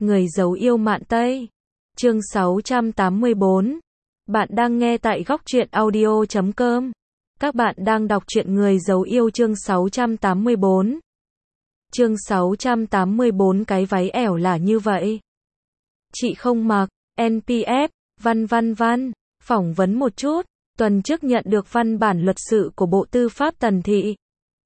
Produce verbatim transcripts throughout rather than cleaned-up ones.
Người giấu yêu Mạn Tây. Chương sáu trăm tám mươi bốn. Bạn đang nghe tại góc truyện audio chấm com. Các bạn đang đọc truyện Người giấu yêu chương sáu trăm tám mươi bốn. Chương sáu trăm tám mươi bốn cái váy ẻo là như vậy. Chị không mặc, en pê ép, văn văn văn, phỏng vấn một chút, tuần trước nhận được văn bản luật sự của Bộ Tư pháp Tần Thị.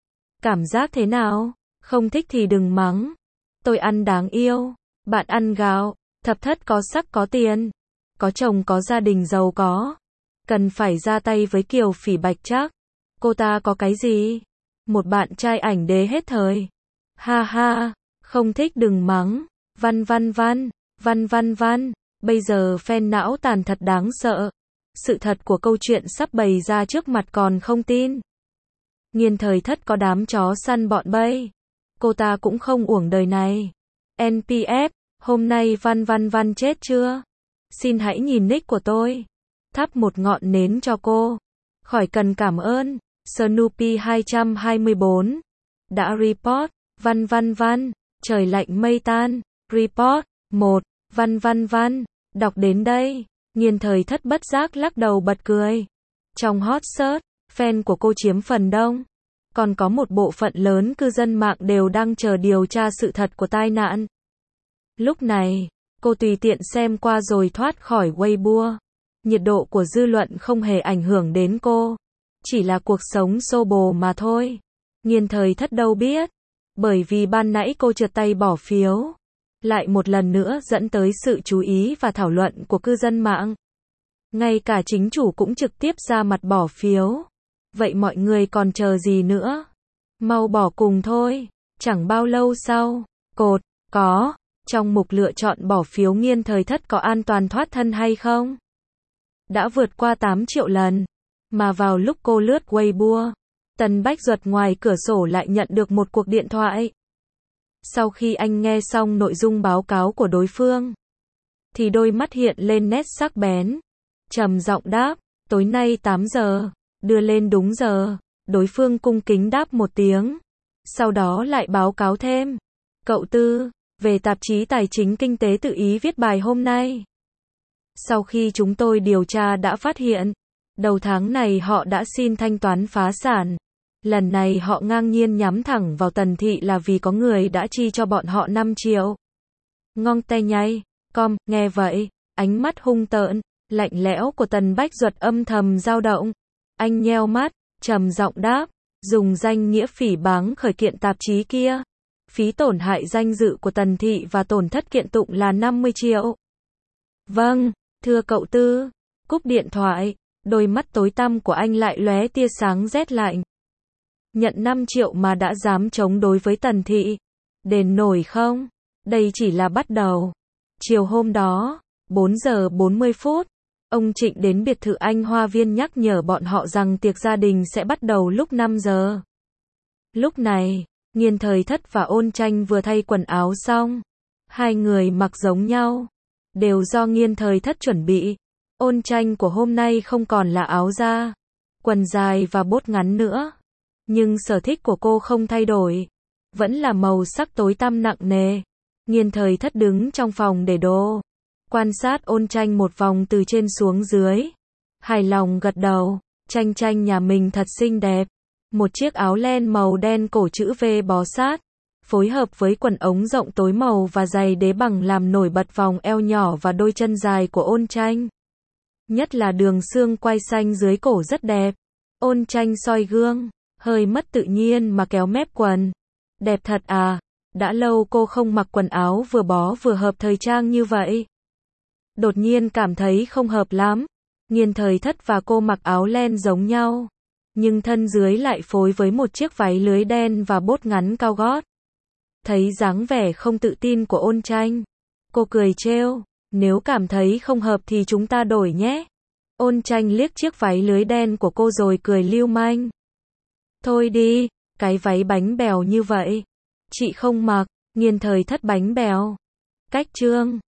Cảm giác thế nào? Không thích thì đừng mắng. Tôi ăn đáng yêu, bạn ăn gạo, thập thất có sắc có tiền, có chồng có gia đình giàu có. Cần phải ra tay với Kiều Phỉ Bạch chắc. Cô ta có cái gì? Một bạn trai ảnh đế hết thời. Ha ha, không thích đừng mắng. Văn văn văn, văn văn văn, bây giờ fan não tàn thật đáng sợ. Sự thật của câu chuyện sắp bày ra trước mặt còn không tin. Nghiên thời thất có đám chó săn bọn Bay. Cô ta cũng không uổng đời này. en pê ép, hôm nay văn văn văn chết chưa? Xin hãy nhìn nick của tôi. Thắp một ngọn nến cho cô. Khỏi cần cảm ơn. Snoopy hai trăm hai mươi bốn. Đã report. Văn văn văn. Trời lạnh mây tan. Report. một. Văn văn văn. Đọc đến đây. Nghiên thời thất bất giác lắc đầu bật cười. Trong hot search, fan của cô chiếm phần đông. Còn có một bộ phận lớn cư dân mạng đều đang chờ điều tra sự thật của tai nạn. Lúc này, cô tùy tiện xem qua rồi thoát khỏi Weibo. Nhiệt độ của dư luận không hề ảnh hưởng đến cô. Chỉ là cuộc sống xô bồ mà thôi. Nghiên thời thất đâu biết. Bởi vì ban nãy cô trượt tay bỏ phiếu. Lại một lần nữa dẫn tới sự chú ý và thảo luận của cư dân mạng. Ngay cả chính chủ cũng trực tiếp ra mặt bỏ phiếu. Vậy mọi người còn chờ gì nữa? Mau bỏ cùng thôi. Chẳng bao lâu sau, cột, có, trong mục lựa chọn bỏ phiếu nghiên thời thất có an toàn thoát thân hay không? Đã vượt qua tám triệu lần. Mà vào lúc cô lướt Weibo, Tần Bách Duật ngoài cửa sổ lại nhận được một cuộc điện thoại. Sau khi anh nghe xong nội dung báo cáo của đối phương, thì đôi mắt hiện lên nét sắc bén. Trầm giọng đáp, tối nay tám giờ, đưa lên đúng giờ. Đối phương cung kính đáp một tiếng. Sau đó lại báo cáo thêm. Cậu Tư, về tạp chí Tài chính Kinh tế tự ý viết bài hôm nay. Sau khi chúng tôi điều tra đã phát hiện, đầu tháng này họ đã xin thanh toán phá sản. Lần này họ ngang nhiên nhắm thẳng vào Tần Thị là vì có người đã chi cho bọn họ năm triệu. Ngong tay nhay, com, nghe vậy, ánh mắt hung tợn, lạnh lẽo của Tần Bách Duật âm thầm dao động. Anh nheo mắt, trầm giọng đáp, dùng danh nghĩa phỉ báng khởi kiện tạp chí kia. Phí tổn hại danh dự của Tần Thị và tổn thất kiện tụng là năm mươi triệu. Vâng, thưa cậu Tư. Cúp điện thoại, đôi mắt tối tăm của anh lại lóe tia sáng rét lạnh. Nhận năm triệu mà đã dám chống đối với Tần Thị. Đền nổi không? Đây chỉ là bắt đầu. Chiều hôm đó, bốn giờ bốn mươi phút, ông Trịnh đến biệt thự anh Hoa Viên nhắc nhở bọn họ rằng tiệc gia đình sẽ bắt đầu lúc năm giờ. Lúc này, Nghiên thời thất và Ôn Tranh vừa thay quần áo xong. Hai người mặc giống nhau. Đều do Nghiên thời thất chuẩn bị. Ôn Tranh của hôm nay không còn là áo da, quần dài và bốt ngắn nữa. Nhưng sở thích của cô không thay đổi. Vẫn là màu sắc tối tăm nặng nề. Nghiên thời thất đứng trong phòng để đồ. Quan sát Ôn Tranh một vòng từ trên xuống dưới. Hài lòng gật đầu. Tranh Tranh nhà mình thật xinh đẹp. Một chiếc áo len màu đen cổ chữ V bó sát. Phối hợp với quần ống rộng tối màu và giày đế bằng làm nổi bật vòng eo nhỏ và đôi chân dài của Ôn Tranh. Nhất là đường xương quai xanh dưới cổ rất đẹp. Ôn Tranh soi gương. Hơi mất tự nhiên mà kéo mép quần. Đẹp thật à. Đã lâu cô không mặc quần áo vừa bó vừa hợp thời trang như vậy. Đột nhiên cảm thấy không hợp lắm. Nghiên thời thất và cô mặc áo len giống nhau. Nhưng thân dưới lại phối với một chiếc váy lưới đen và bốt ngắn cao gót. Thấy dáng vẻ không tự tin của Ôn Tranh. Cô cười trêu. Nếu cảm thấy không hợp thì chúng ta đổi nhé. Ôn Tranh liếc chiếc váy lưới đen của cô rồi cười lưu manh. Thôi đi, cái váy bánh bèo như vậy. Chị không mặc. Nghiên thời thất bánh bèo. Cách trương.